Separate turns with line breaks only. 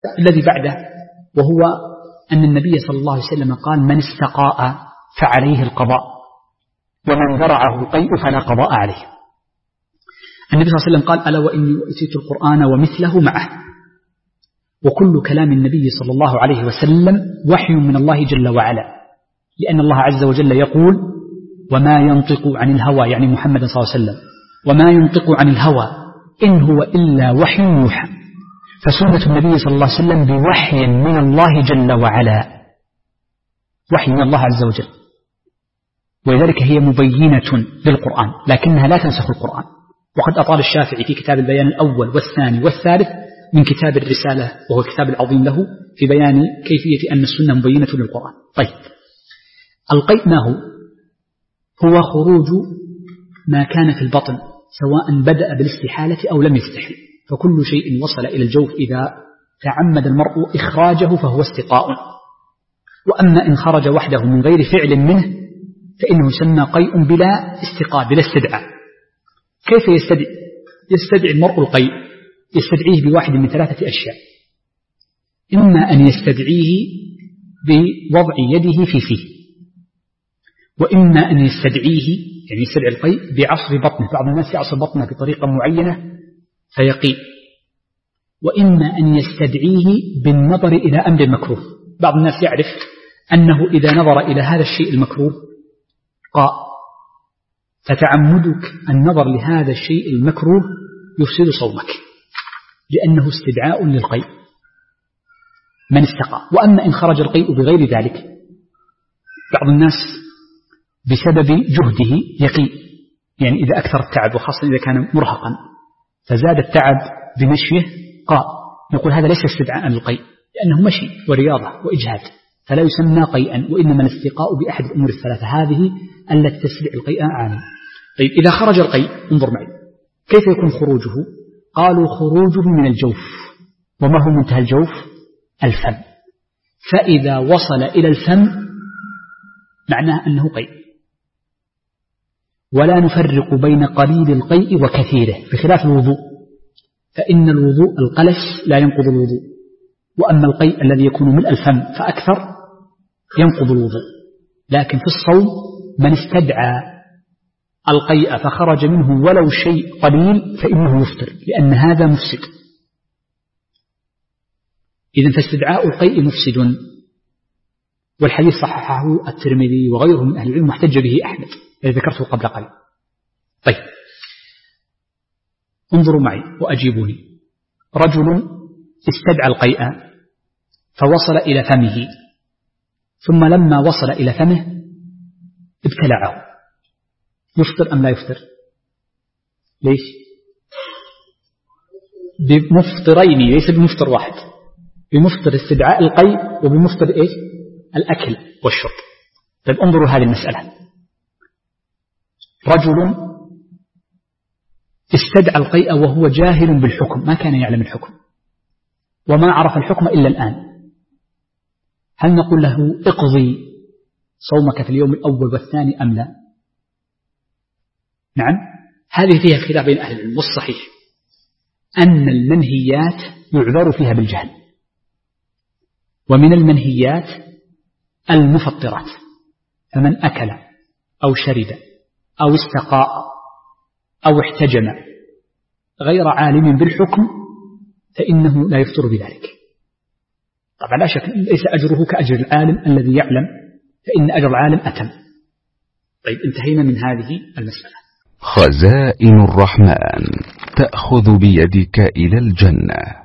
الذي بعده، وهو أن النبي صلى الله عليه وسلم قال: من استقاء فعليه القضاء، ومن ذرعه القيء فلا قضاء عليه. النبي صلى الله عليه وسلم قال: ألا وإني أوتيت القرآن ومثله معه. وكل كلام النبي صلى الله عليه وسلم وحي من الله جل وعلا، لأن الله عز وجل يقول: وما ينطق عن الهوى، يعني محمد صلى الله عليه وسلم، وما ينطق عن الهوى إن هو إلا وحي يوحى. فسنة النبي صلى الله عليه وسلم بوحي من الله جل وعلا، وحي من الله عز وجل، ولذلك هي مبينة للقرآن، لكنها لا تنسخ القرآن. وقد أطال الشافعي في كتاب البيان الأول والثاني والثالث من كتاب الرسالة، وهو الكتاب العظيم له، في بيان كيفية أن السنة مبينة للقرآن. طيب، القيء ما هو خروج ما كان في البطن، سواء بدأ بالاستحالة أو لم يستحل، فكل شيء وصل إلى الجوف إذا تعمد المرء إخراجه فهو استقاء. وأما إن خرج وحده من غير فعل منه فإنه يسمى قيء بلا استقاء، بلا استدعاء. كيف يستدعي المرء القيء؟ يستدعيه بواحد من ثلاثة أشياء: إما أن يستدعيه بوضع يده في فيه، وإما أن يستدعيه، يعني يستدعي القيء بعصر بطنه، بعض الناس يعصر بطنه بطريقة معينة فيقيء، وإما أن يستدعيه بالنظر إلى أمر مكروه. بعض الناس يعرف أنه إذا نظر إلى هذا الشيء المكروه قاء، فتعمدك النظر لهذا الشيء المكروه يفسد صومك، لأنه استدعاء للقيء من استقى. وأما إن خرج القيء بغير ذلك، بعض الناس بسبب جهده يقيء، يعني إذا أكثر التعب، وخاصة إذا كان مرهقا فزاد التعب بمشيه قاء، نقول هذا ليس استدعاء للقيء، لأنه مشي ورياضة وإجهاد، فلا يسمى قيئا، وإنما الاستقاء بأحد الأمور الثلاثة هذه التي تستدعي القيء عاما. طيب، إذا خرج القيء انظر معي كيف يكون خروجه. قالوا: خروجه من الجوف. وما هو منتهى الجوف؟ الفم. فإذا وصل إلى الفم معناه أنه قيء. ولا نفرق بين قليل القيء وكثيره، بخلاف الوضوء، فإن الوضوء القلس لا ينقض الوضوء، وأما القيء الذي يكون ملء الفم فأكثر ينقض الوضوء. لكن في الصوم من استدعى القيء فخرج منه ولو شيء قليل فإنه يفطر، لأن هذا مفسد. إذن فاستدعاء القيء مفسد، والحديث صححه الترمذي وغيره من أهل العلم، محتج به أحمد الذي ذكرته قبل قليل. طيب، انظروا معي وأجيبوني. رجل استدعى القيء فوصل إلى فمه، ثم لما وصل إلى فمه ابتلعه، يفطر أم لا يفطر؟ ليش؟ بمفطرين، ليس بمفطر واحد، بمفطر استدعاء القيء وبمفطر إيش؟ الأكل والشرب. طيب، انظروا هذه المسألة. رجل استدعى القيء وهو جاهل بالحكم، ما كان يعلم الحكم وما عرف الحكم إلا الآن، هل نقول له اقضي صومك في اليوم الأول والثاني أم لا؟ نعم، هذه فيها خلاف بين أهل العلم، والصحيح أن المنهيات يعذر فيها بالجهل، ومن المنهيات المفطرات، فمن أكل أو شرب أو استقاء أو احتجم غير عالم بالحكم فإنه لا يفطر بذلك. طبعا لا شك ليس أجره كأجر العالم الذي يعلم، فإن أجر العالم أتم. طيب، انتهينا من هذه المسألة.
خزائن الرحمن تأخذ بيدك إلى الجنة.